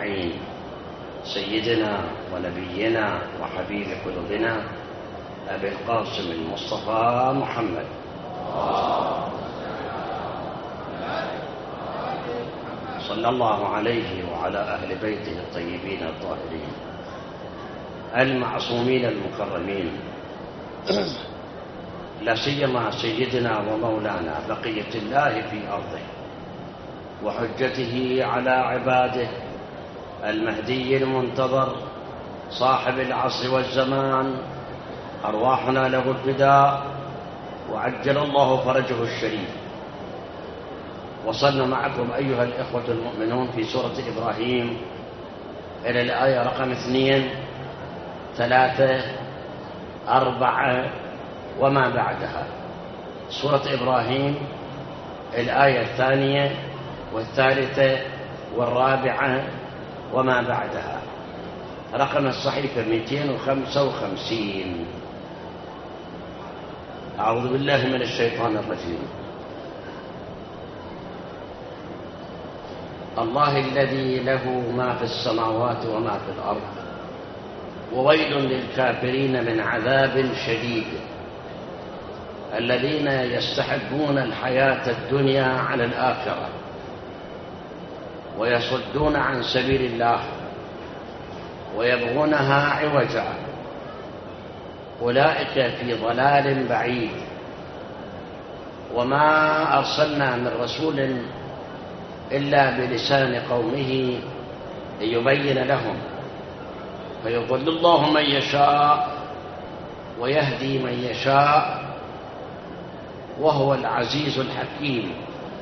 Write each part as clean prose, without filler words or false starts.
أجمعين، سيدنا ونبينا وحبيب قلوبنا أبي القاسم المصطفى محمد صلى الله عليه وعلى أهل بيته الطيبين الطاهرين المعصومين المكرمين، لا سيما سيدنا ومولانا بقية الله في أرضه وحجته على عباده المهدي المنتظر صاحب العصر والزمان، أرواحنا له الفداء وعجل الله فرجه الشريف. وصلنا معكم أيها الإخوة المؤمنون في سورة إبراهيم إلى الآية رقم 2 3 4 وما بعدها. سورة إبراهيم الآية 2 والثالثة والرابعة وما بعدها، رقم الصحيفة 255. أعوذ بالله من الشيطان الرجيم. الله الذي له ما في السماوات وما في الأرض، وويل للكافرين من عذاب شديد، الذين يستحبون الحياة الدنيا على الآخرة ويصدون عن سبيل الله ويبغونها عوجا، أولئك في ضلال بعيد. وما أرسلنا من رسول إلا بلسان قومه ليبين لهم، فيضل الله من يشاء ويهدي من يشاء وهو العزيز الحكيم.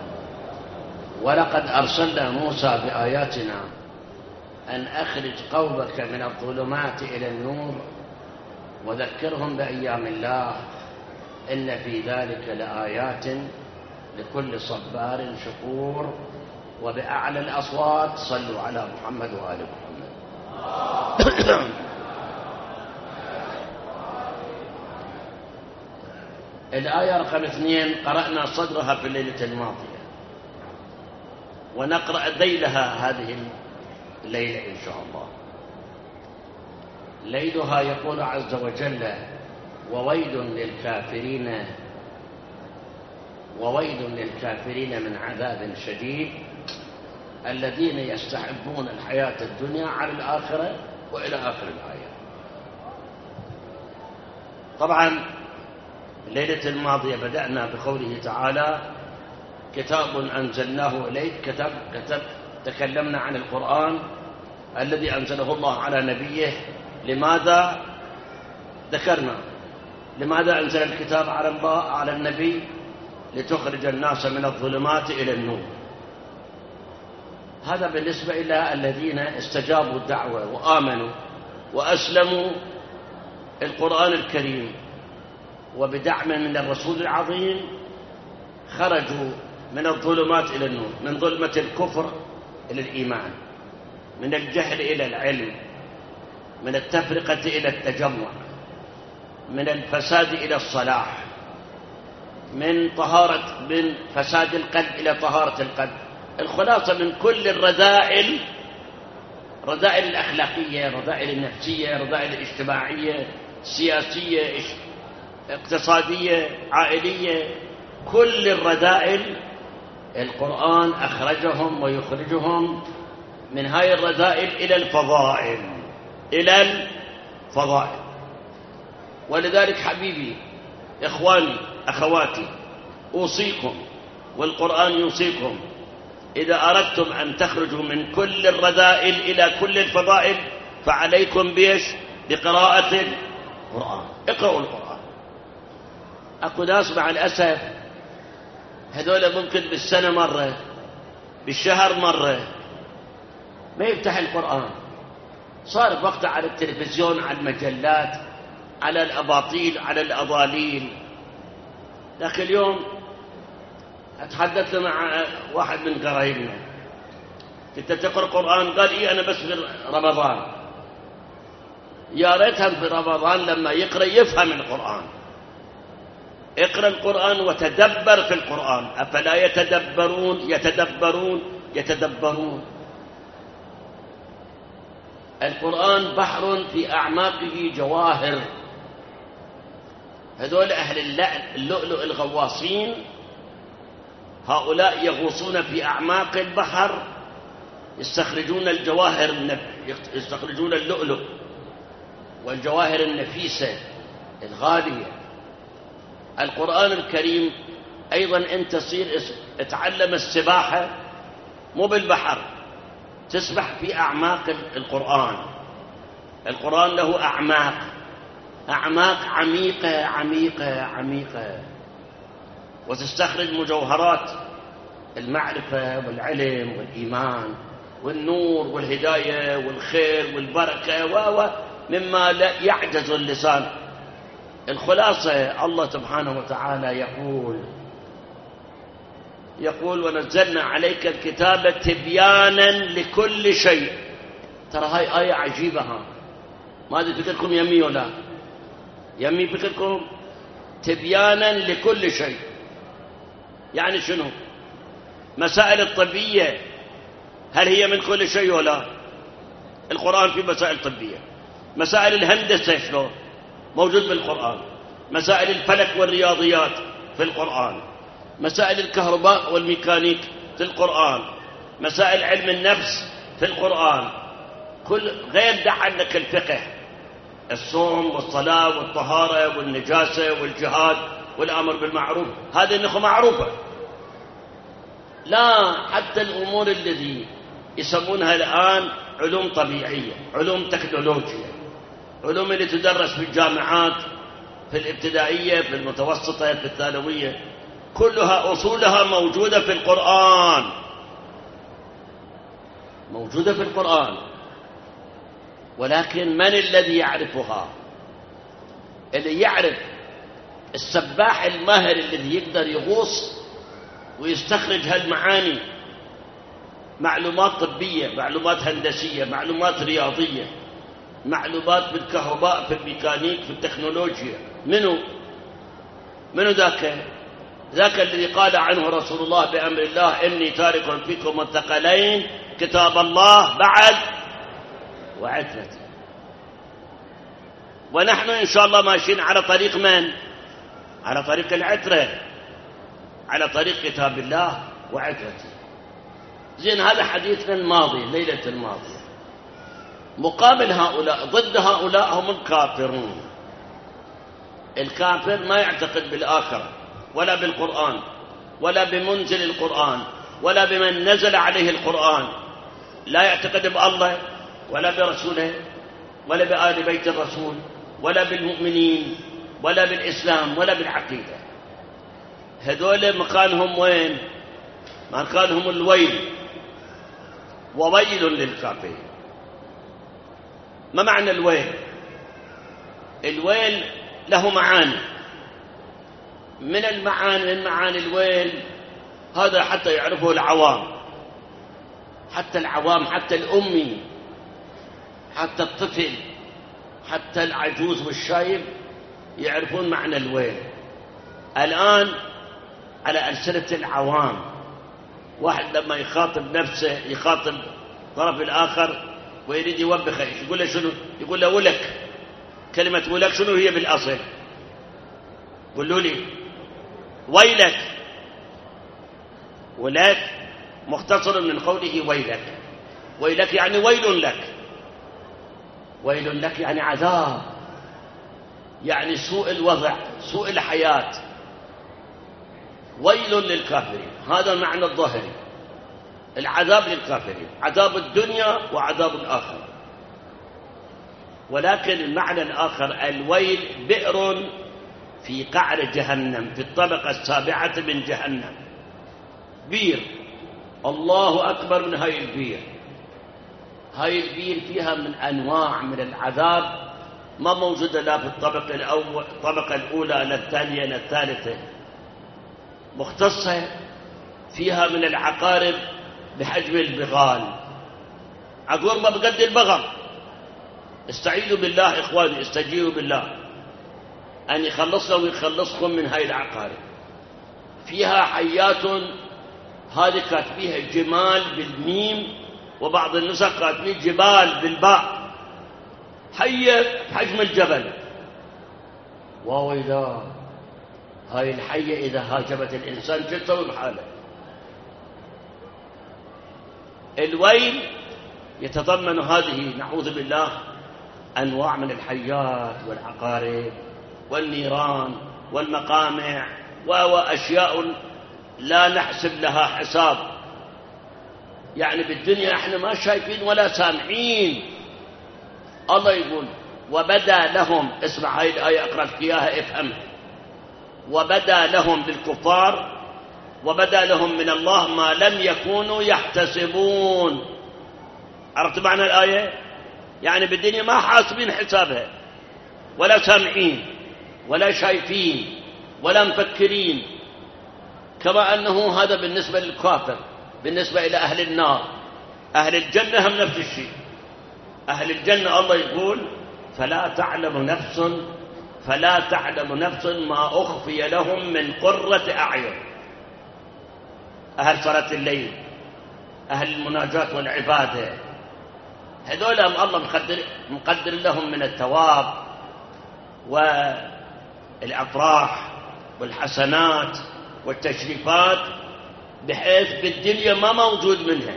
ولقد أرسلنا موسى بآياتنا أن أخرج قومك من الظلمات إلى النور وذكرهم بأيام الله، إن في ذلك لآيات لكل صبار شكور. وبأعلى الأصوات صلوا على محمد وآل محمد. الآية رقم 2 قرأنا صدرها في الليلة الماضية، ونقرأ ذيلها هذه الليلة إن شاء الله. ليلها يقول عز وجل: وويل للكافرين من عذاب شديد، الذين يستحبون الحياة الدنيا على الآخرة، وإلى آخر الآية. طبعا الليلة الماضية بدأنا بقوله تعالى: كتاب أنزلناه إليك. تكلمنا عن القرآن الذي أنزله الله على نبيه. لماذا ذكرنا لماذا أنزل الكتاب على النبي؟ لتخرج الناس من الظلمات إلى النور. هذا بالنسبة إلى الذين استجابوا الدعوة وآمنوا وأسلموا القرآن الكريم، وبدعم من الرسول العظيم خرجوا من الظلمات إلى النور، من ظلمة الكفر إلى الإيمان، من الجهل إلى العلم، من التفرقة إلى التجمع، من الفساد إلى الصلاح، من فساد القلب إلى طهارة القلب. الخلاصة من كل الرذائل، رذائل الأخلاقية، رذائل النفسية، رذائل الاجتماعية، سياسية، اقتصادية، عائلية، كل الرذائل القرآن أخرجهم ويخرجهم من هاي الرذائل إلى الفضائل. ولذلك حبيبي، إخواني، أخواتي، أوصيكم والقرآن يوصيكم: إذا أردتم أن تخرجوا من كل الرذائل إلى كل الفضائل فعليكم بقراءة القرآن. اقرأوا القرآن. أكو ناس مع الأسف هذول ممكن بالسنة مرة، بالشهر مرة، ما يفتح القرآن. صار وقته على التلفزيون، على المجلات، على الأباطيل، على الأضاليل. لكن اليوم أتحدثت مع واحد من قرايبنا: كنت تقرأ قرآن؟ قال: إيه أنا بس في رمضان. يا ريتها في رمضان لما يقرأ يفهم القرآن. اقرأ القرآن وتدبر في القرآن. أفلا يتدبرون القرآن بحر في أعماقه جواهر. هذول أهل اللؤلؤ الغواصين، هؤلاء يغوصون في أعماق البحر، يستخرجون الجواهر، يستخرجون اللؤلؤ والجواهر النفيسة الغالية. القرآن الكريم أيضا أنت تصير اتعلم السباحة مو بالبحر، تسبح في أعماق القرآن. القرآن له أعماق عميقة عميقة عميقة، وتستخرج مجوهرات المعرفة والعلم والإيمان والنور والهداية والخير والبركة مما لا يعجز اللسان. الخلاصة الله سبحانه وتعالى يقول ونزلنا عليك الكتاب تبيانا لكل شيء. ترى هاي آية عجيبة، ما أدري فكركم يمي ولا يمي فكركم؟ تبيانا لكل شيء يعني شنو؟ مسائل الطبية هل هي من كل شيء ولا؟ القرآن في مسائل طبية. مسائل الهندسة شلون؟ موجود بالقرآن. مسائل الفلك والرياضيات في القرآن. مسائل الكهرباء والميكانيك في القرآن. مسائل علم النفس في القرآن. غير دع عنك الفقه، الصوم والصلاة والطهارة والنجاسة والجهاد والأمر بالمعروف، هذه النخ معروفة. لا، حتى الأمور التي يسمونها الآن علوم طبيعية، علوم تكنولوجيا، علوم اللي تدرس في الجامعات، في الابتدائية، في المتوسطة، في الثانوية، كلها أصولها موجودة في القرآن، موجودة في القرآن. ولكن من الذي يعرفها؟ اللي يعرف السباح الماهر الذي يقدر يغوص ويستخرج هالمعاني، معلومات طبية، معلومات هندسية، معلومات رياضية، معلومات بالكهرباء، في الميكانيك، في التكنولوجيا. منو ذاك الذي قال عنه رسول الله بأمر الله إني تارك فيكم الثقلين كتاب الله بعد وعترتي. ونحن إن شاء الله ماشيين على طريق من؟ على طريق العترة، على طريق كتاب الله وعترتي. زين، هذا حديثنا الماضي، ليلة الماضية. مقابل هؤلاء، ضد هؤلاء هم الكافرون. الكافر ما يعتقد بالآخرة ولا بالقرآن ولا بمنزل القرآن ولا بمن نزل عليه القرآن، لا يعتقد بالله ولا برسوله ولا بآل بيت الرسول ولا بالمؤمنين ولا بالإسلام ولا بالعقيدة. هذول مكانهم وين؟ مكانهم الويل، وويل للكافرين. ما معنى الويل؟ الويل له معاني. من معاني الويل هذا حتى يعرفه العوام، حتى العوام، حتى الأمي، حتى الطفل، حتى العجوز والشايب يعرفون معنى الويل. الآن على ألسنة العوام، واحد لما يخاطب نفسه، يخاطب الطرف الآخر ويريد يوبخه، يقول له شنو؟ يقول له ولك. كلمة ولك شنو هي بالأصل؟ قولوا لي. ويلك. ولك مختصر من قوله ويلك. ويلك يعني ويل لك. ويل لك يعني عذاب، يعني سوء الوضع، سوء الحياة. ويل للكافرين، هذا المعنى الظاهري. العذاب للكافرين، عذاب الدنيا وعذاب الآخرة. ولكن المعنى الآخر، الويل بئر في قعر جهنم، في الطبقة السابعة من جهنم. بير، الله أكبر من هاي البير. هاي البير فيها من أنواع من العذاب ما موجودة لا في الطبقة الأولى لا الثانية لا الثالثة. مختصة فيها من العقارب بحجم البغال. عقور ما بقد البغل. استعيذوا بالله إخواني، استجيروا بالله أن يخلصنا ويخلصكم من هاي العقارب. فيها حيات، هذه كاتبيها جمال بالميم، وبعض النسخ كاتبين جبال بالباء. حية بحجم الجبل. وإذا هاي الحية إذا هاجمت الإنسان شو تسوي بحاله؟ الويل يتضمن هذه نعوذ بالله أنواع من الحيات والعقارب والنيران والمقامع وأشياء لا نحسب لها حساب. يعني بالدنيا احنا ما شايفين ولا سامعين. الله يقول وبدا لهم، اسمع هاي الآية أقرأ لك إياها افهمها، وبدا لهم للكفار وبدا لهم من الله ما لم يكونوا يحتسبون. عرفت معنى الآية؟ يعني بالدنيا ما حاسبين حسابها ولا سامعين ولا شايفين ولا مفكرين. كما أنه هذا بالنسبة للكافر. بالنسبة إلى أهل النار، أهل الجنة هم نفس الشيء. أهل الجنة الله يقول فلا تعلم نفس ما أخفي لهم من قرة أعين. أهل صلاة الليل، أهل المناجاة والعبادة، هذول الله مقدر لهم من الثواب والأفراح والحسنات والتشريفات بحيث بالدنيا ما موجود منها،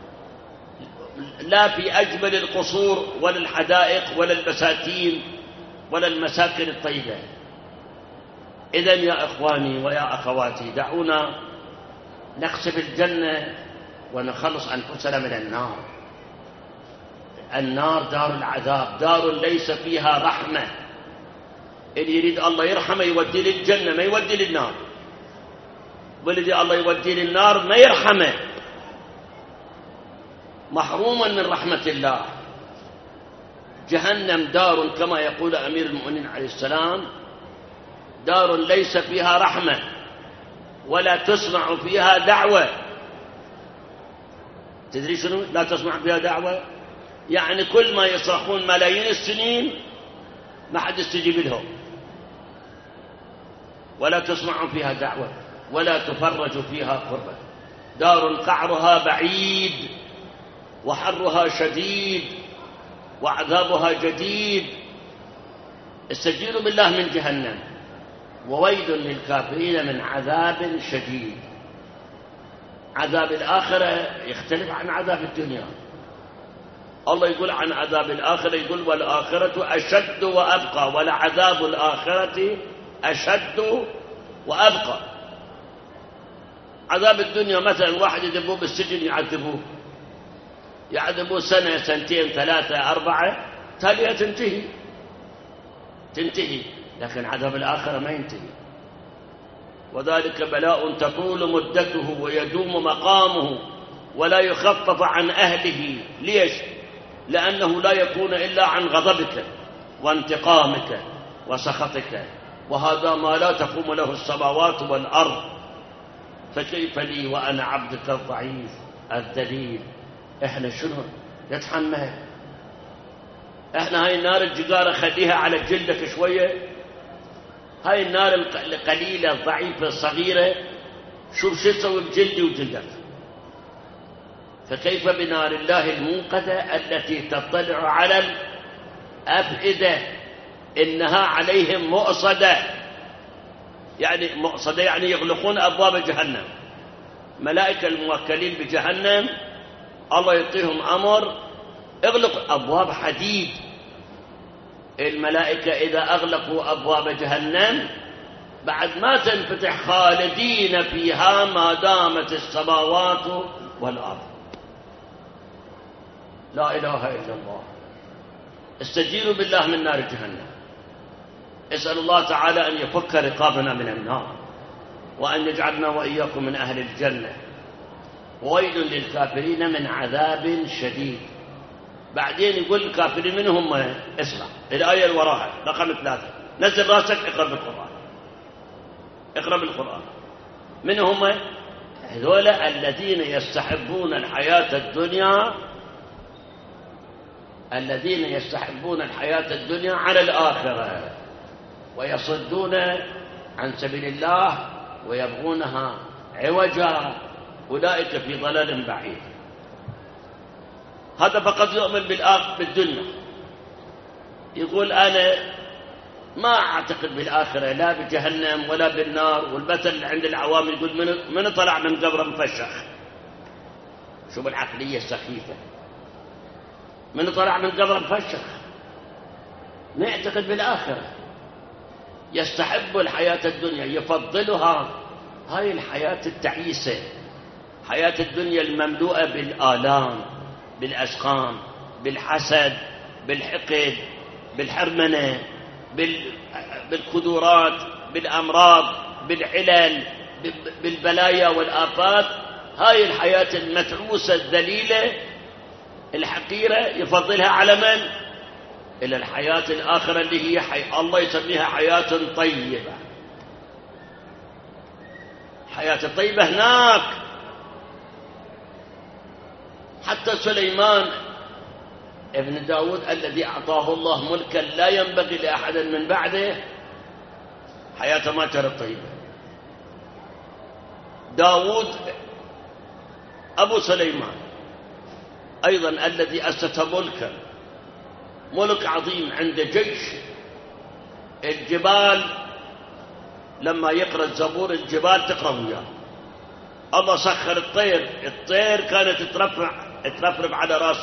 لا في أجمل القصور ولا الحدائق ولا البساتين ولا المساكن الطيبة. إذن يا إخواني ويا أخواتي دعونا نقصف الجنة ونخلص أنفسنا من النار. النار دار العذاب، دار ليس فيها رحمة. اللي يريد الله يرحمه يودي للجنة ما يودي للنار، والذي الله يودي للنار ما يرحمه، محروما من رحمة الله. جهنم دار كما يقول أمير المؤمنين عليه السلام دار ليس فيها رحمة ولا تسمع فيها دعوة. تدري شنو لا تسمع فيها دعوة؟ يعني كل ما يصرخون ملايين السنين ما حد يستجيب لهم، ولا تسمع فيها دعوة ولا تفرج فيها قربة. دار قعرها بعيد وحرها شديد وعذابها جديد. استجيروا بالله من جهنم، وويل للكافرين من عذاب شديد. عذاب الآخرة يختلف عن عذاب الدنيا. الله يقول عن عذاب الآخرة يقول والآخرة أشد وأبقى، ولعذاب الآخرة أشد وأبقى. عذاب الدنيا مثلا واحد يذبوه بالسجن يعذبوه سنة سنتين ثلاثة أربعة تالية تنتهي. لكن عذاب الآخرة ما ينتهي. وذلك بلاء تطول مدته ويدوم مقامه ولا يخفف عن أهله. ليش؟ لأنه لا يكون إلا عن غضبك وانتقامك وسخطك، وهذا ما لا تقوم له السماوات والأرض. فكيف لي وأنا عبدك الضعيف الذليل؟ إحنا شنو نتحمل؟ إحنا هاي النار الجدارة خليها على جلدك شوية، هاي النار القليلة الضعيفة الصغيرة شوف شو تسوي بجلدي وجلدك. فكيف بنار الله الموقدة التي تطلع على الأفئدة إنها عليهم مؤصدة. يعني مؤصدة يعني يغلقون أبواب جهنم. ملائكة الموكلين بجهنم الله يعطيهم أمر اغلق أبواب حديد. الملائكة إذا أغلقوا أبواب جهنم بعد ما تنفتح خالدين فيها ما دامت السماوات والأرض. لا إله إلا الله. استجيروا بالله من نار جهنم. اسأل الله تعالى أن يفك رقابنا من النار وأن يجعلنا وإياكم من أهل الجنة. وويل للكافرين من عذاب شديد. بعدين يقول الكافرين من هم؟ اسمع الآية اللي وراها رقم 3. نزل راسك اقرأ بالقرآن. من هم؟ هذول الذين يستحبون الحياة الدنيا على الآخرة ويصدون عن سبيل الله ويبغونها عوجا، أولئك في ضلال بعيد. هذا فقد يؤمن بالدنيا، يقول أنا ما أعتقد بالآخرة، لا بجهنم ولا بالنار. والمثل اللي عند العوام يقول من طلع من قبره مفشخ. شوف العقلية السخيفة، من طلع من قبره مفشخ، ما يعتقد بالآخرة، يستحب الحياة الدنيا، يفضلها. هاي الحياة التعيسة، حياة الدنيا المملوءة بالآلام، بالأسقام، بالحسد، بالحقد، بالحرمنة، بالقدورات، بالأمراض، بالعلل، بالبلايا والآفات. هاي الحياة المتعوسة الذليلة الحقيرة يفضلها على من؟ إلى الحياة الآخرة اللي هي الله يسميها حياة طيبة. حياة طيبة هناك. حتى سليمان ابن داود الذي أعطاه الله ملكا لا ينبغي لأحد من بعده، حياته ما كانت طيبة. داود أبو سليمان أيضا الذي أسس ملكا، ملك عظيم، عنده جيش. الجبال لما يقرأ الزبور الجبال تقرأ وياه. الله سخر الطير، الطير كانت ترفرف على رأس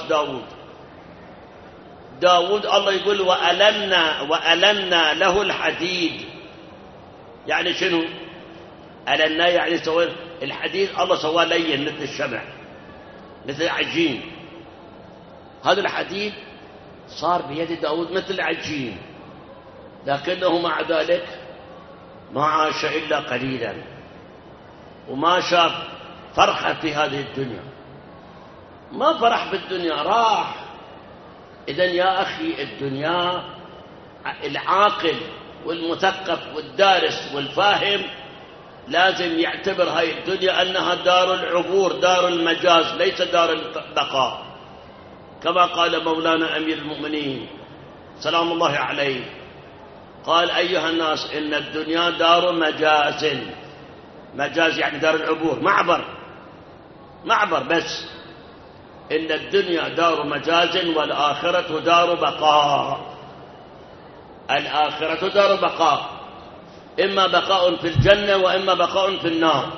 داود الله يقول وألنا له الحديد. يعني شنو ألنا؟ يعني سوى الحديد، الله سواه لين مثل الشمع، مثل عجين. هذا الحديد صار بيد داود مثل عجين، لكنه مع ذلك ما عاش إلا قليلا، وما شاف فرحة في هذه الدنيا، ما فرح بالدنيا، راح. إذن يا أخي الدنيا، العاقل والمثقف والدارس والفاهم لازم يعتبر هاي الدنيا أنها دار العبور، دار المجاز، ليس دار البقاء. كما قال مولانا أمير المؤمنين سلام الله عليه، قال أيها الناس إن الدنيا دار مجاز. مجاز يعني دار العبور، معبر بس. إن الدنيا دار مجاز والآخرة دار بقاء. الآخرة دار بقاء، إما بقاء في الجنة وإما بقاء في النار.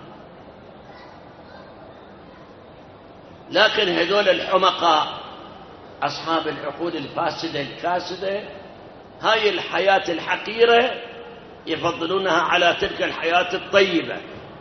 لكن هذول الحمقاء أصحاب العقول الفاسدة الكاسدة، هاي الحياة الحقيرة يفضلونها على تلك الحياة الطيبة.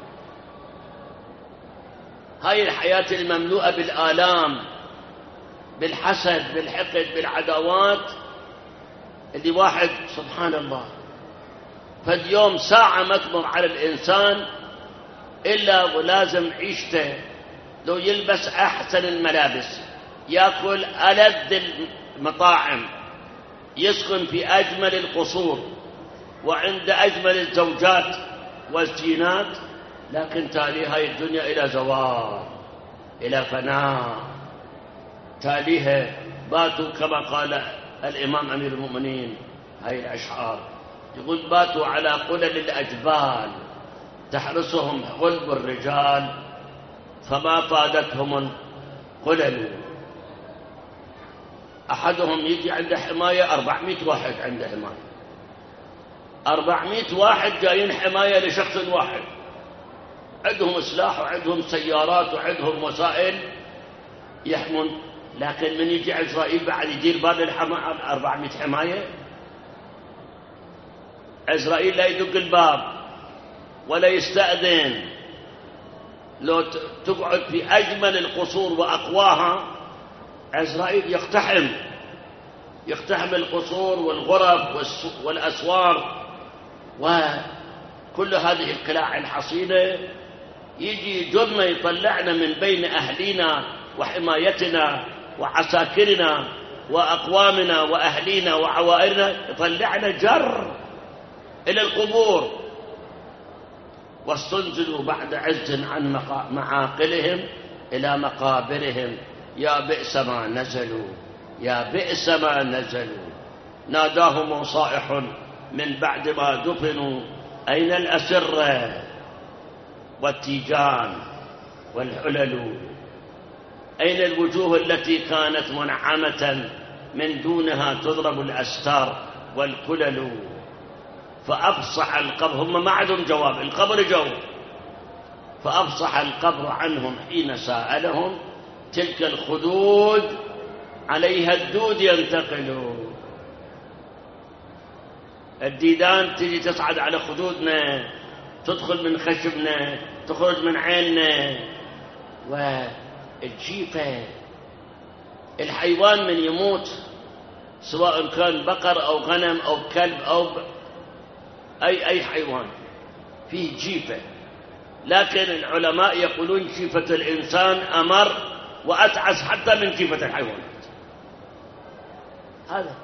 هاي الحياة المملوءة بالآلام، بالحسد، بالحقد، بالعداوات، اللي واحد سبحان الله فاليوم ساعة ما تمر على الإنسان إلا ولازم عيشته لو يلبس أحسن الملابس، يأكل ألذ المطاعم، يسكن في أجمل القصور وعند أجمل الزوجات والزينات، لكن تالي هاي الدنيا إلى زوال، إلى فناء. تاليها باتوا كما قال الإمام أمير المؤمنين هاي الأشعار، يقول باتوا على قلل الأجبال تحرسهم غلب الرجال فما فادتهم القلل. أحدهم يجي عنده حماية 400 واحد عنده حماية، 400 واحد جايين حماية لشخص واحد، عندهم سلاح وعندهم سيارات وعندهم وسائل يحمون. لكن من يجي عزرائيل بعد يدير بال 400 حماية. عزرائيل لا يدق الباب ولا يستأذن، لو تقعد في أجمل القصور وأقواها عزرائيل يقتحم القصور والغرف والأسوار وكل هذه القلاع الحصينة، يجي جرنا يطلعنا من بين أهلنا وحمايتنا وعساكرنا وأقوامنا وأهلينا وعوائلنا، يطلعنا جر إلى القبور. واستنزلوا بعد عز عن معاقلهم إلى مقابرهم، يا بئس ما نزلوا، يا بئس ما نزلوا. ناداهم صائح من بعد ما دفنوا أين الأسرة والتيجان والحلل؟ أين الوجوه التي كانت منعمة من دونها تضرب الأستار والكلل فأفصح القبر. هم ما عندهم جواب، القبر جاوب. فأفصح القبر عنهم حين سألهم تلك الخدود عليها الدود ينتقل. الديدان تجي تصعد على خدودنا، تدخل من خشبنا، تخرج من عيننا. والجيفة الحيوان من يموت سواء كان بقر أو غنم أو كلب أو أي حيوان فيه جيفة، لكن العلماء يقولون جيفة الإنسان أمر وأتعس حتى من جيفة الحيوانات. هذا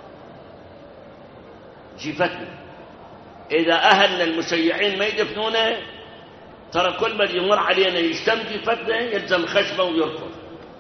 جيفتنا. إذا أهلنا المشيعين ما يدفنونه، ترى كل من يمر علينا يشتم جيفتنا يلزم خشبه ويركض.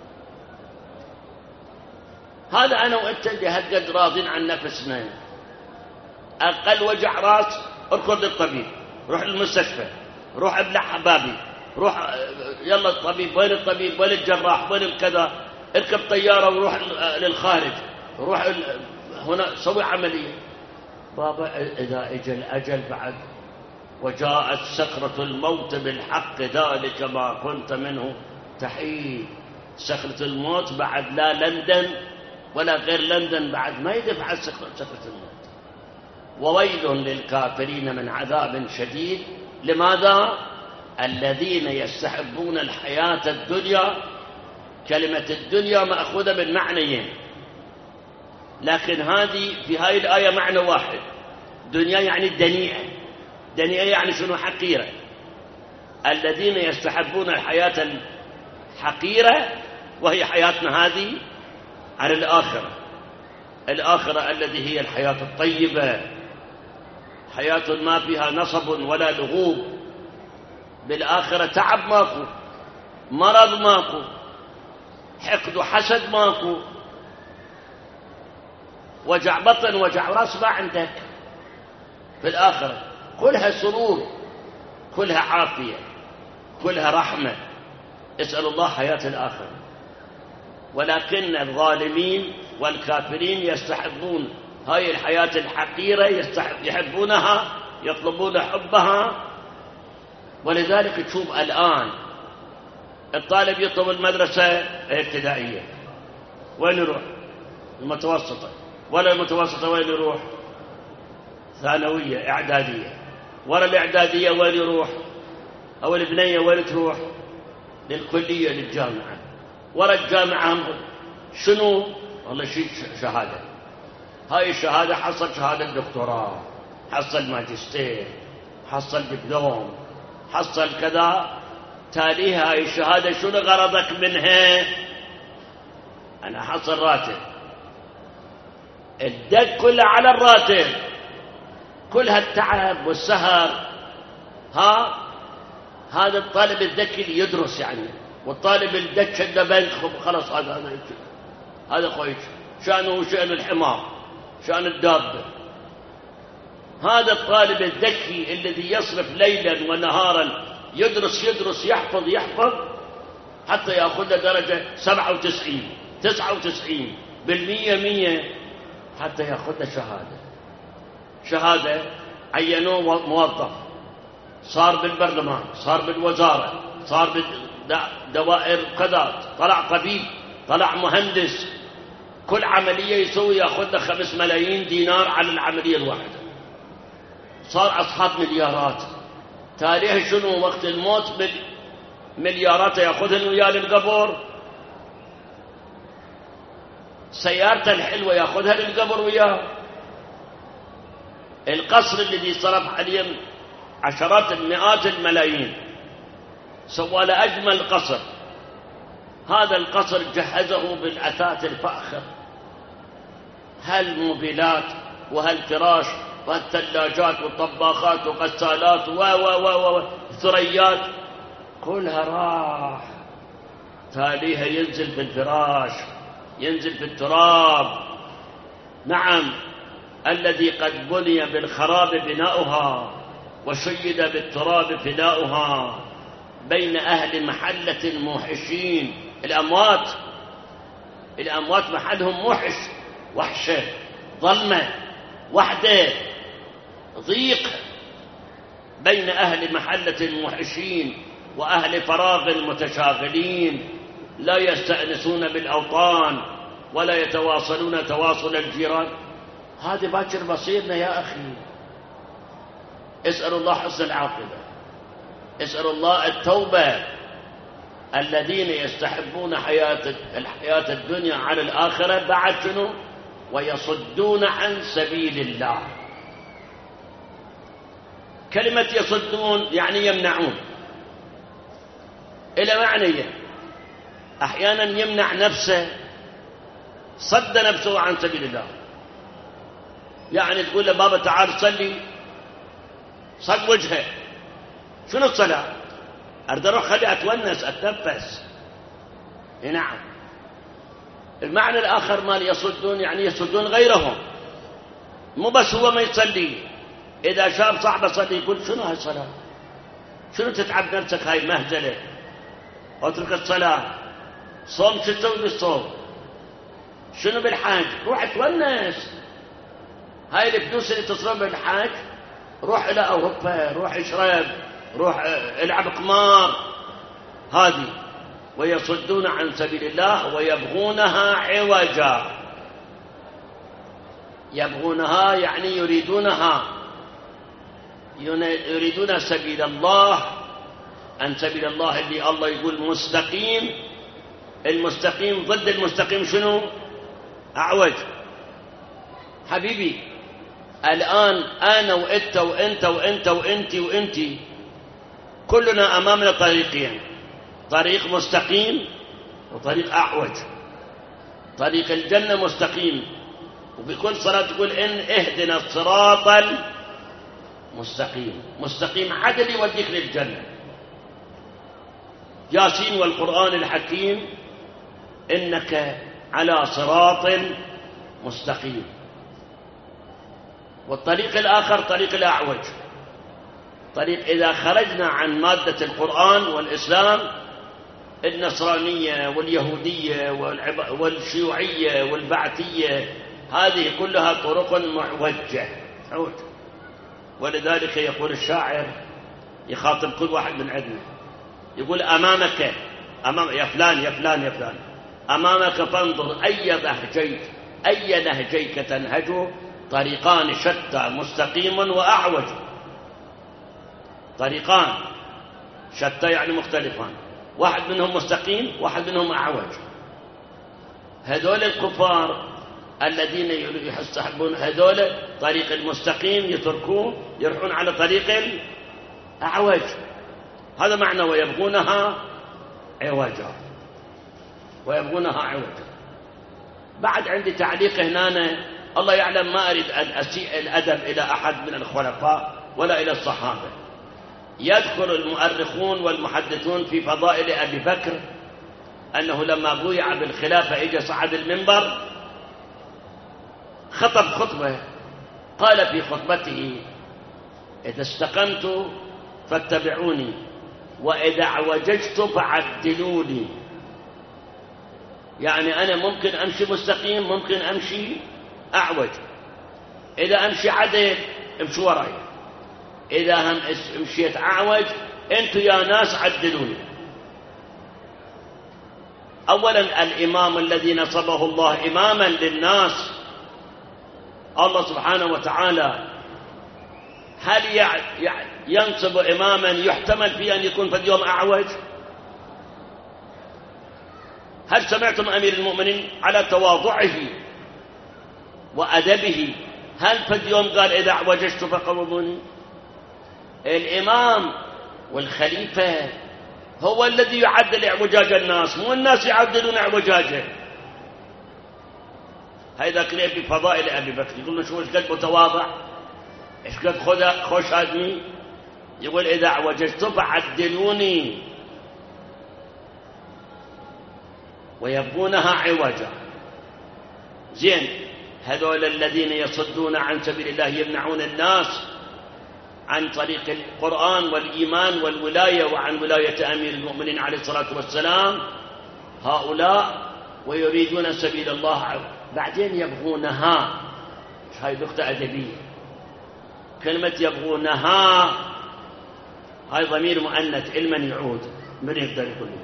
هذا أنا وأنت اللي هالقد راضين عن نفسنا. أقل وجع راس اركض للطبيب، روح للمستشفى، روح ابلع حبابي، روح يلا الطبيب، وين الطبيب، وين الجراح، وين الكذا، اركب طيارة وروح للخارج، روح هنا سوي عملية. بابا إذا اجى الأجل بعد وجاءت سكرة الموت بالحق ذلك ما كنت منه تحيد. سكرة الموت بعد لا لندن ولا غير لندن بعد ما يدفع سكرة الموت. وويل للكافرين من عذاب شديد. لماذا؟ الذين يستحبون الحياة الدنيا. كلمة الدنيا مأخوذة من معنيين، لكن هذه في هاي الآية معنى واحد. دنيا يعني الدنيئة. دنيئة يعني شنو؟ حقيرة. الذين يستحبون الحياة الحقيرة وهي حياتنا هذه على الآخرة. الآخرة التي هي الحياة الطيبة، حياة ما فيها نصب ولا لغوب. بالآخرة تعب ماكو، مرض ماكو، حقد وحسد ماكو، وجع بطن وجع راس ما عندك. في الآخرة كلها سرور، كلها عافية، كلها رحمة. اسأل الله حياة الآخرة. ولكن الظالمين والكافرين يستحبون هاي الحياة الحقيرة، يحبونها، يطلبون حبها. ولذلك تشوف الآن الطالب يطلب المدرسة الابتدائية، وين يروح؟ المتوسطة. ولا المتوسطة وين يروح؟ ثانوية، إعدادية. ولا الإعدادية وين يروح؟ أو البنية وين تروح؟ للكلية، للجامعة. ولا الجامعة شنو؟ والله شيء شهادة. هاي الشهادة حصل شهادة دكتوراه، حصل ماجستير، حصل دبلوم، حصل كذا. تاليها هاي الشهادة شنو غرضك منها؟ أنا حصل راتب. الدق كله على الراتب، كل هالتعب والسهر. هذا الطالب الذكي يدرس يعني، والطالب الدك شد بينخب خلاص. هذا خويك شأنه شأن الحمار، شأن الدابة. هذا الطالب الذكي الذي يصرف ليلا ونهارا يدرس يدرس يحفظ يحفظ حتى يأخذ درجة 97 99% 100 حتى يأخذ شهادة. عينوه موظف، صار بالبرلمان، صار بالوزارة، صار بالدوائر كذا، طلع طبيب، طلع مهندس. كل عملية يسوي يأخذ 5 ملايين دينار على العملية الواحدة. صار أصحاب مليارات. تاريخ شنو؟ وقت الموت مليارات يأخذهن وياه للقبر. سيارته الحلوة يأخذها للقبر وياه. القصر الذي صرف عليه عشرات المئات الملايين، سوى له أجمل قصر. هذا القصر جهزه بالأثاث الفاخر، هالموبيلات وهالفراش وهالثلاجات والطباخات وغسالات وثريات كلها راح. تاليها ينزل في الفراش، ينزل في التراب. نعم، الذي قد بني بالخراب بناؤها وشيد بالتراب فناؤها بين أهل محلة موحشين. الأموات محلهم موحش، وحشة، ظلمة، وحدة، ضيق بين أهل محلة موحشين وأهل فراغ متشاغلين لا يستأنسون بالأوطان ولا يتواصلون تواصل الجيران. هذه باكر بصيرنا يا أخي. اسأل الله حسن العاقبة، اسأل الله التوبة. الذين يستحبون الحياة الدنيا على الآخرة بعد شنو؟ ويصدون عن سبيل الله. كلمة يصدون يعني يمنعون، إلى معنى أحيانا يمنع نفسه، صد نفسه عن سبيل الله. يعني تقول له بابا تعال صلي، صد وجهه. شنو الصلاة؟ أريد أروح خلي أتونس أتنفس. نعم. المعنى الآخر مال يصدون يعني يصدون غيرهم، مو بس هو ما يصلي، إذا شاف صاحبه صلي يقول شنو هاي الصلاة؟ شنو تتعب نفسك هاي مهزلة؟ اترك الصلاة. صوم شو تسوي بالصوم؟ شنو بالحاج؟ روح تونس. هاي الفلوس اللي تصرفها بالحاج روح إلى أوروبا، روح اشرب، روح العب قمار. هذه ويصدون عن سبيل الله ويبغونها عوجا. يبغونها يعني يريدونها، يريدون سبيل الله عن سبيل الله اللي الله يقول مستقيم. المستقيم ضد المستقيم شنو؟ أعوج. حبيبي الآن أنا وإنت وإنت وإنت وإنت وإنت كلنا أمامنا طريقين، طريق مستقيم وطريق أعوج. طريق الجنة مستقيم، وبكل صلاة تقول إن اهدنا الصراط المستقيم. مستقيم عدل يوديك للجنة. ياسين والقرآن الحكيم إنك على صراط مستقيم. والطريق الآخر طريق الأعوج، طريق إذا خرجنا عن مادة القرآن والإسلام، النصرانية واليهودية والشيوعية والبعثية، هذه كلها طرق معوجة. ولذلك يقول الشاعر يخاطب كل واحد من عندنا، يقول أمامك يا فلان يا فلان يا فلان، أمامك فانظر أي نهجيك تنهج، طريقان شتى مستقيم وأعوج. طريقان شتى يعني مختلفان، واحد منهم مستقيم واحد منهم أعوج. هذول الكفار الذين يستحبون هذول طريق المستقيم يتركوه يروحون على طريق الأعوج. هذا معنى ويبغونها عوجا. ويبغونها عوجا. بعد عندي تعليق هنا، الله يعلم ما أريد أن أسيء الأدب إلى أحد من الخلفاء ولا إلى الصحابة. يذكر المؤرخون والمحدثون في فضائل أبي بكر أنه لما بويع بالخلافة إجا صعد المنبر خطب خطبة، قال في خطبته إذا استقمت فاتبعوني وإذا اعوججت فعدلوني. يعني أنا ممكن أمشي مستقيم، ممكن أمشي أعوج. إذا أمشي عدل امشوا وراي، إذا هم مشيت أعوج أنتوا يا ناس عدلوني. أولا الإمام الذي نصبه الله إماما للناس، الله سبحانه وتعالى هل ينصب إماما يحتمل فيه أن يكون في اليوم أعوج؟ هل سمعتم أمير المؤمنين على تواضعه وأدبه هل في اليوم قال إذا اعوججت فقوموني؟ الإمام والخليفة هو الذي يعدل اعوجاج الناس، مو الناس يعدلون اعوجاجه. هذا كله في فضائل أبي بكر. يقول له شو ايش قد متواضع، ايش قد خوش آدمي. يقول إذا اعوججت فعدلوني ويبغونها عوجا. زين، هذول الذين يصدون عن سبيل الله يمنعون الناس عن طريق القرآن والإيمان والولاية وعن ولاية أمير المؤمنين عليه الصلاة والسلام، هؤلاء ويريدون سبيل الله بعدين يبغونها، هاي نقطة أدبية. كلمة يبغونها هاي ضمير مؤنث، لمن يعود؟ من يقدر يقول لي؟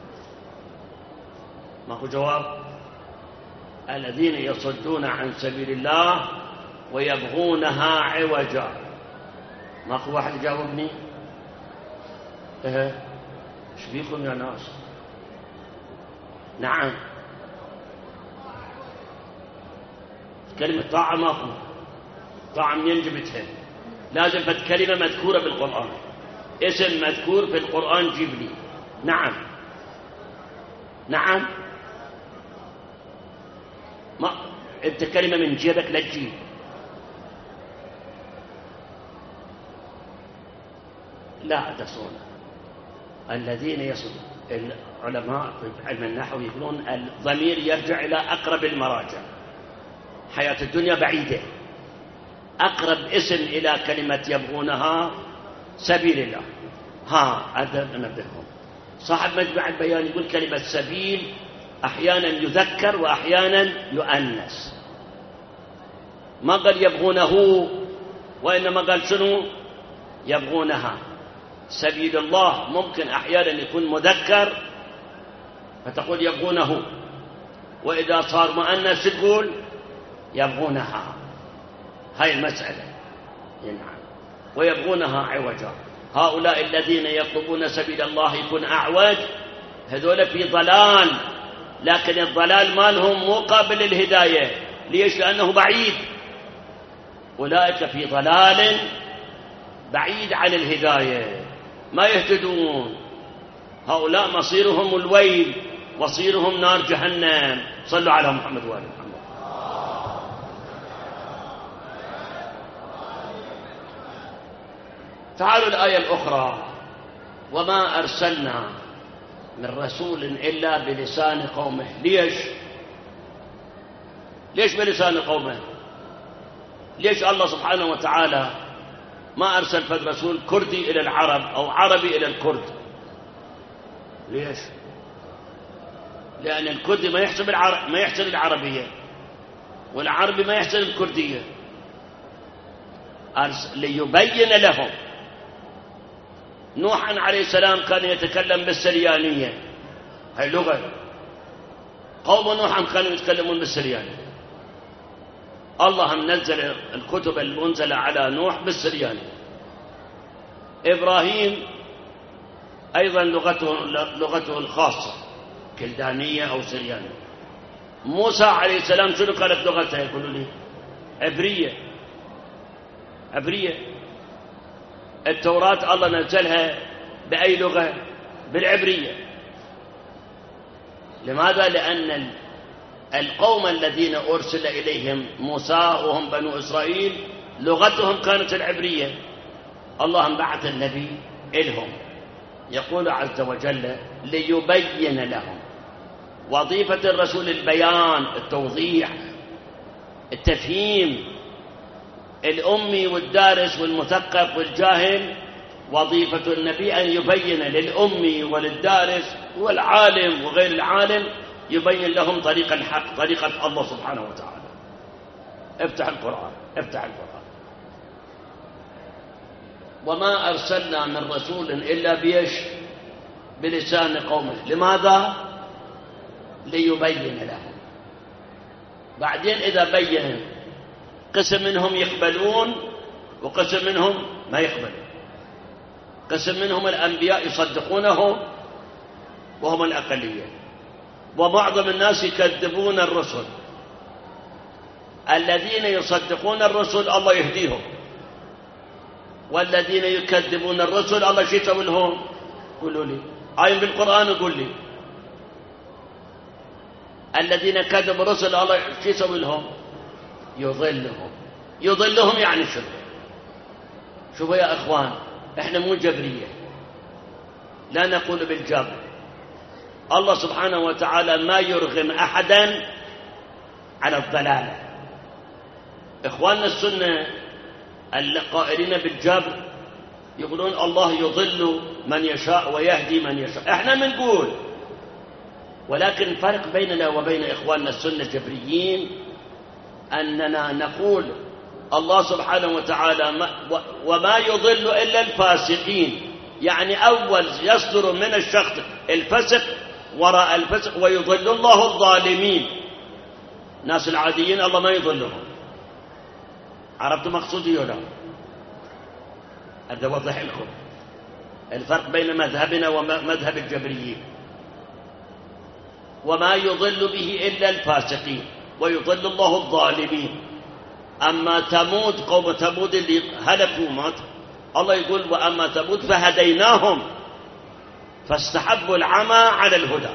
ماكو جواب؟ الذين يصدون عن سبيل الله ويبغونها عوجا. ماكو واحد يجاوبني؟ ايش بيكم يا ناس؟ نعم، كلمة طاعة ماكو. طاعة منين جبتها؟ لازم كلمة مذكورة بالقرآن، اسم مذكور في القرآن جيب لي. نعم نعم، ما انت كلمة من جيبك لا تجيب. لا تصون. الذين يصدون، العلماء في علم النحو يقولون الضمير يرجع إلى أقرب المراجع. حياة الدنيا بعيدة، أقرب اسم إلى كلمة يبغونها سبيل الله. أنبههم صاحب مجمع البيان يقول كلمة سبيل أحيانا يذكر وأحيانا يؤنث. ما قال يبغونه، وإنما قال شنو؟ يبغونها. سبيل الله ممكن أحيانا يكون مذكر فتقول يبغونه، وإذا صار مؤنث تقول يبغونها. هاي المسألة. نعم. ويبغونها عوجا. هؤلاء الذين يطلبون سبيل الله يكون أعوج، هذول في ضلال، لكن الضلال مالهم مو قابل للهداية. ليش؟ لأنه بعيد. أولئك في ضلال بعيد عن الهداية، ما يهتدون. هؤلاء مصيرهم الويل، مصيرهم نار جهنم. صلوا على محمد وآل محمد. تعالوا الآية الأخرى: وما أرسلنا من رسول إلا بلسان قومه. ليش بلسان قومه؟ ليش الله سبحانه وتعالى ما أرسل فد رسول كردي إلى العرب أو عربي إلى الكرد؟ ليش؟ لأن الكردي ما يحسن العربية، والعربي ما يحسن الكردية. ليبين لهم. نوح عليه السلام كان يتكلم بالسريانية، هاي لغة. قوم نوح كانوا يتكلمون بالسريانية. الله منزل الكتب المنزلة على نوح بالسريانية. إبراهيم أيضا لغته الخاصة، كلدانية أو سريانية. موسى عليه السلام شنو كانت لغته؟ يقولوا لي عبرية. التوراة الله نزلها بأي لغة؟ بالعبرية. لماذا؟ لأن القوم الذين أرسل إليهم موسى وهم بنو إسرائيل لغتهم كانت العبرية. الله بعث النبي إلهم. يقول عز وجل: ليبين لهم. وظيفة الرسول البيان، التوضيح، التفهيم. الأمي والدارس والمثقف والجاهل وظيفة النبي أن يبين للأمي وللدارس والعالم وغير العالم، يبين لهم طريق الحق، طريقة الله سبحانه وتعالى. افتح القرآن. وما أرسلنا من رسول إلا بلسان قومه. لماذا؟ ليبين لهم. بعدين إذا بين، قسم منهم يقبلون وقسم منهم ما يقبلون. قسم منهم الأنبياء يصدقونهم وهم الأقلية، ومعظم الناس يكذبون الرسل. الذين يصدقون الرسل الله يهديهم، والذين يكذبون الرسل الله شو يسوي لهم؟ قولوا لي آية بالقرآن وقول لي. الذين كذبوا الرسل الله شو يسوي لهم؟ يضلهم. يعني شوفوا يا أخوان، احنا مو جبرية، لا نقول بالجبر. الله سبحانه وتعالى ما يرغم أحدا على الضلالة. إخواننا السنة القائلين بالجبر يقولون الله يضل من يشاء ويهدي من يشاء. احنا بنقول ولكن الفرق بيننا وبين إخواننا السنة الجبريين أننا نقول الله سبحانه وتعالى وما يضل إلا الفاسقين، يعني أول يصدر من الشخص الفسق وراء الفسق، ويضل الله الظالمين. الناس العاديين الله ما يضلهم. عرفتوا مقصودي ولا؟ هذا وضح لكم الفرق بين مذهبنا ومذهب الجبريين. وما يضل به إلا الفاسقين ويضل الله الظالمين. أما ثمود، قوم ثمود اللي هلكوا مات، الله يقول وأما ثمود فهديناهم فاستحبوا العمى على الهدى.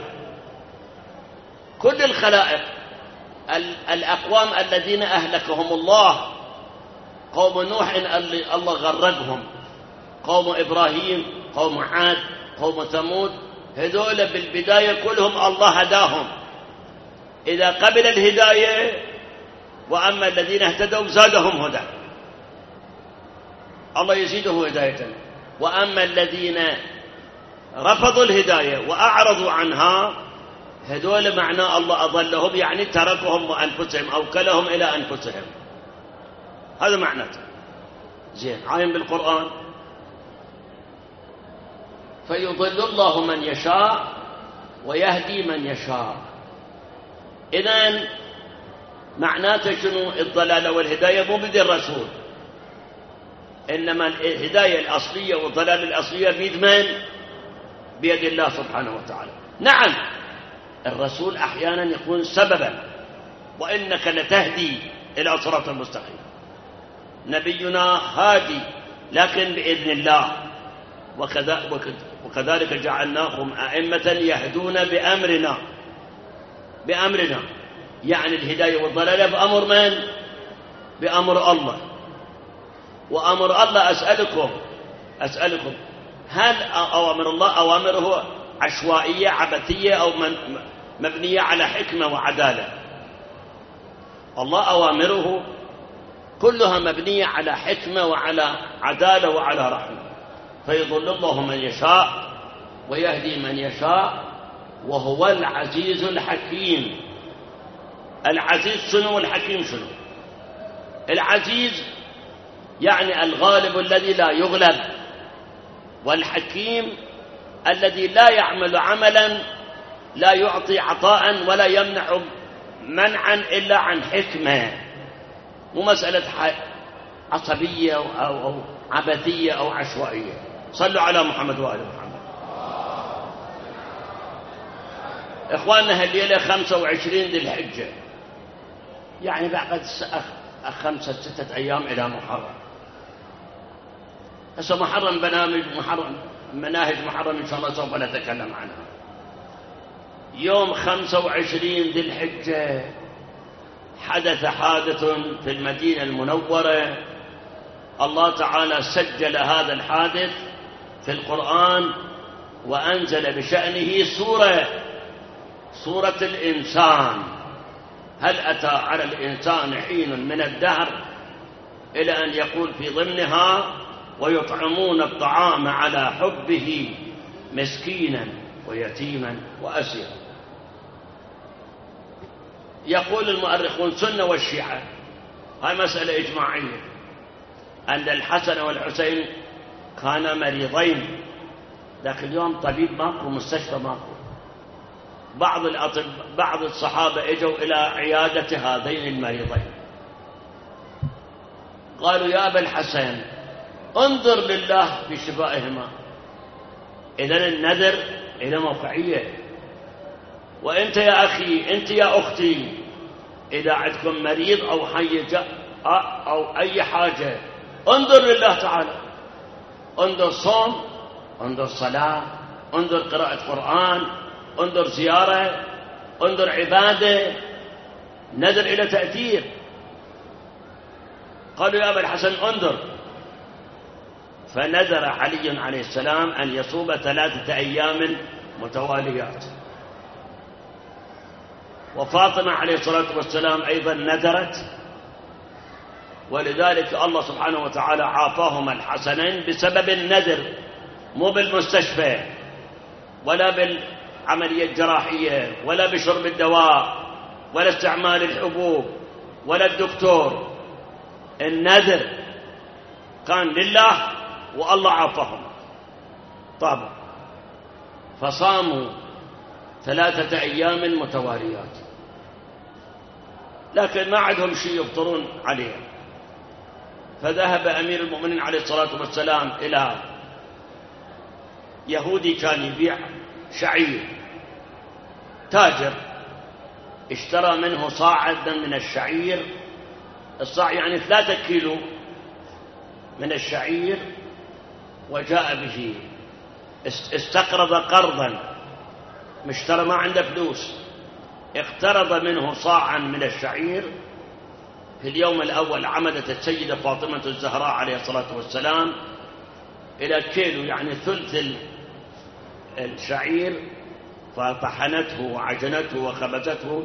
كل الخلائق الأقوام الذين أهلكهم الله، قوم نوح الله غرقهم، قوم إبراهيم، قوم عاد، قوم ثمود، هذول بالبداية كلهم الله هداهم. إذا قبل الهداية وأما الذين اهتدوا زادهم هدى، الله يزيده هداية. وأما الذين رفضوا الهداية وأعرضوا عنها هذول معناه الله أضلهم، يعني تركهم وأنفسهم، أوكلهم إلى أنفسهم. هذا معناته. زين، عاين بالقرآن فيضل الله من يشاء ويهدي من يشاء. إذن معناته شنو؟ الضلالة والهداية مو بيد الرسول، إنما الهداية الأصلية والضلالة الأصلية بيد من؟ بيد الله سبحانه وتعالى. نعم الرسول أحيانا يكون سببا، وإنك لتهدي إلى صراط المستقيم. نبينا هادي لكن بإذن الله. وكذلك جعلناكم أئمة يهدون بأمرنا، يعني الهداية والضلالة بأمر من؟ بأمر الله. وأمر الله أسألكم هل أوامر الله أوامره عشوائية عبثية أو مبنية على حكمة وعدالة؟ الله أوامره كلها مبنية على حكمة وعلى عدالة وعلى رحمة. فيضل الله من يشاء ويهدي من يشاء وهو العزيز الحكيم. العزيز شنو والحكيم شنو؟ العزيز يعني الغالب الذي لا يغلب، والحكيم الذي لا يعمل عملا لا يعطي عطاء ولا يمنع منعا إلا عن حكمة، مو مسألة عصبية أو عبثية أو عشوائية. صلوا على محمد وآل محمد. إخواننا هالليلة 25 ذي الحجة، يعني بعد 5-6 أيام إلى محرم. هسه محرم مناهج محرم إن شاء الله سوف نتكلم عنها. يوم 25 ذي الحجة حدث حادث في المدينة المنورة. الله تعالى سجل هذا الحادث في القرآن وأنزل بشأنه سورة الإنسان. هل أتى على الإنسان حين من الدهر إلى أن يقول في ضمنها ويطعمون الطعام على حبه مسكينا ويتيما وأسيرا. يقول المؤرخون سنة والشيعة، هاي مسألة إجماعية، أن الحسن والحسين كانا مريضين، لكن اليوم طبيب ماكو، مستشفى ماكو. بعض الصحابة اجوا إلى عيادة هذين المريضين، قالوا يا أبا الحسن انظر لله في شفائهما. إذن النذر إلى موقعية. وأنت يا أخي، أنت يا أختي، إذا عندكم مريض أو حي أو أي حاجة انظر لله تعالى، انظر صوم، انظر صلاة، انظر قراءة قرآن، انظر زيارة، انظر عبادة، نذر إلى تأثير. قالوا يا أبا الحسن انظر. فنذر علي عليه السلام أن يصوم 3 أيام متواليات، وفاطمة عليه الصلاة والسلام أيضا نذرت. ولذلك الله سبحانه وتعالى عافاهما الحسنين بسبب النذر، مو بالمستشفى ولا عملية جراحية ولا بشرب الدواء ولا استعمال الحبوب ولا الدكتور. النذر كان لله والله عافهم طبعا. فصاموا 3 أيام متواليات، لكن ما عندهم شيء يفطرون عليه. فذهب أمير المؤمنين عليه الصلاة والسلام إلى يهودي كان يبيع شعير، تاجر، اشترى منه صاعا من الشعير. الصاع يعني 3 كيلو من الشعير، وجاء به. استقرض قرضا، مشترى ما عنده فلوس، اقترض منه صاعا من الشعير. في اليوم الأول عمدت السيدة فاطمة الزهراء عليه الصلاة والسلام إلى كيلو، يعني ثلث الشعير، فطحنته وعجنته وخبزته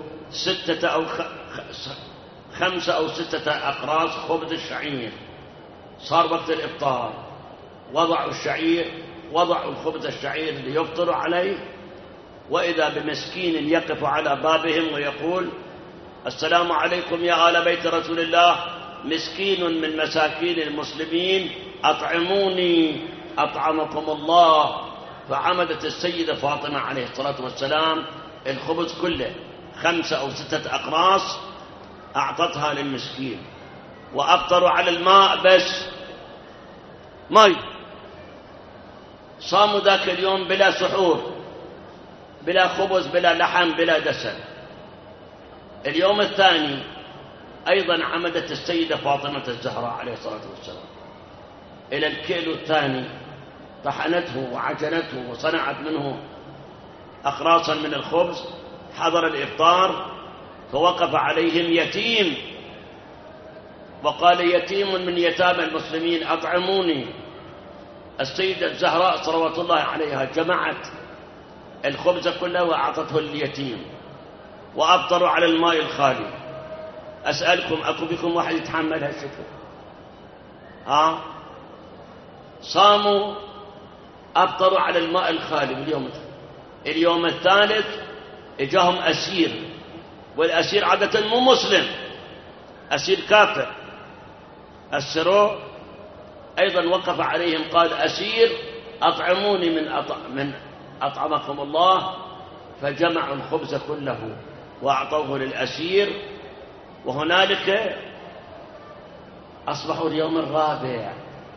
5 أو 6 أقراص خبز الشعير. صار وقت الإفطار، وضعوا الشعير، وضعوا الخبز الشعير ليفطروا عليه، وإذا بمسكين يقف على بابهم ويقول: السلام عليكم يا آل بيت رسول الله، مسكين من مساكين المسلمين، أطعموني أطعمكم الله. فعمدت السيدة فاطمة عليه الصلاة والسلام الخبز كله 5 أو 6 أقراص، أعطتها للمسكين، وأفطروا على الماء بس، ماء. صاموا ذاك اليوم بلا سحور، بلا خبز، بلا لحم، بلا دسم. اليوم الثاني أيضا عمدت السيدة فاطمة الزهراء عليه الصلاة والسلام إلى الكيلو الثاني، طحنته وعجنته وصنعت منه أقراصا من الخبز. حضر الإفطار، فوقف عليهم يتيم وقال: يتيم من يتامى المسلمين أطعموني. السيدة الزهراء صلوات الله عليها جمعت الخبز كله وأعطته لليتيم، وأفطروا على الماء الخالي. أسألكم، أكو بكم واحد يتحمل هالشكل؟ صاموا، أفطروا على الماء الخالي باليوم. اليوم الثالث إجاهم أسير، والأسير عادة مو مسلم، أسير كافر. أسروه أيضا، وقف عليهم قال: أسير أطعموني من أطعمكم الله. فجمعوا الخبز كله وأعطوه للأسير. وهنالك أصبحوا اليوم الرابع.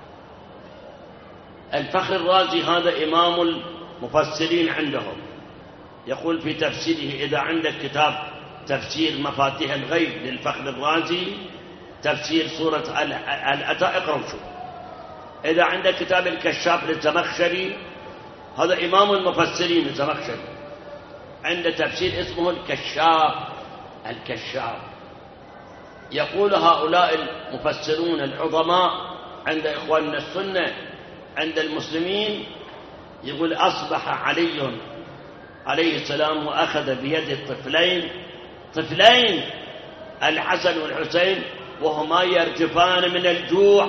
الفخر الرازي هذا إمام المفسرين عندهم، يقول في تفسيره، إذا عندك كتاب تفسير مفاتيح الغيب للفخر الرازي، تفسير سورة الأتى، اقرأوا شو. إذا عندك كتاب الكشاف للزمخشري، هذا إمام المفسرين الزمخشري، عنده تفسير اسمه الكشاف. يقول هؤلاء المفسرون العظماء عند إخواننا السنة، عند المسلمين، يقول: أصبح علي عليه السلام وأخذ بيد طفلين الحسن والحسين، وهما يرجفان من الجوع،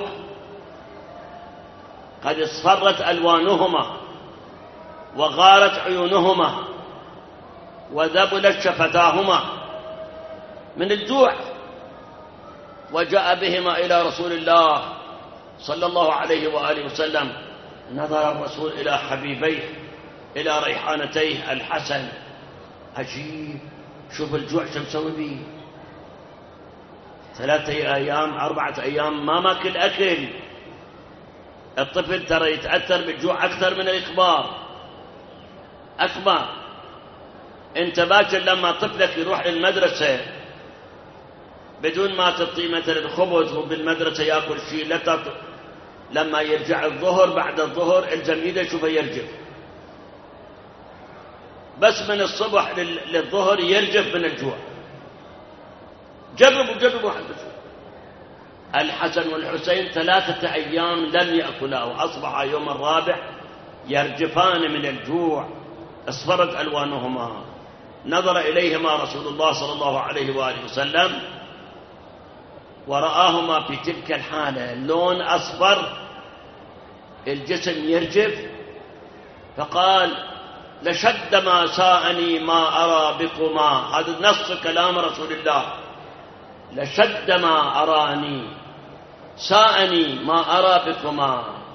قد اصفرت ألوانهما وغارت عيونهما وذبلت شفتاهما من الجوع. وجاء بهما إلى رسول الله صلى الله عليه وآله وسلم. نظر الرسول إلى حبيبيه، إلى ريحانتيه الحسن. عجيب، شوف الجوع شو مسوي بيه. 3 أيام 4 أيام ما ماكل أكل. الطفل ترى يتأثر بالجوع أكثر من الكبار. أنت باكر لما طفلك يروح للمدرسة بدون ما تعطيه مثلا الخبز وبالمدرسة يأكل شيء، لما يرجع الظهر، بعد الظهر الجميلة يشوفه يرجف، بس من الصبح للظهر يرجف من الجوع. جربوا حدثوا. الحسن والحسين 3 أيام لم يأكلا، وأصبح يوم الرابع يرجفان من الجوع، اصفرت ألوانهما. نظر إليهما رسول الله صلى الله عليه وآله وسلم ورآهما في تلك الحالة، اللون أصفر، الجسم يرجف، فقال: لشد ما ساءني ما أرى بكما، هذا نص كلام رسول الله، لشد ما أراني ساءني ما أرى بكما.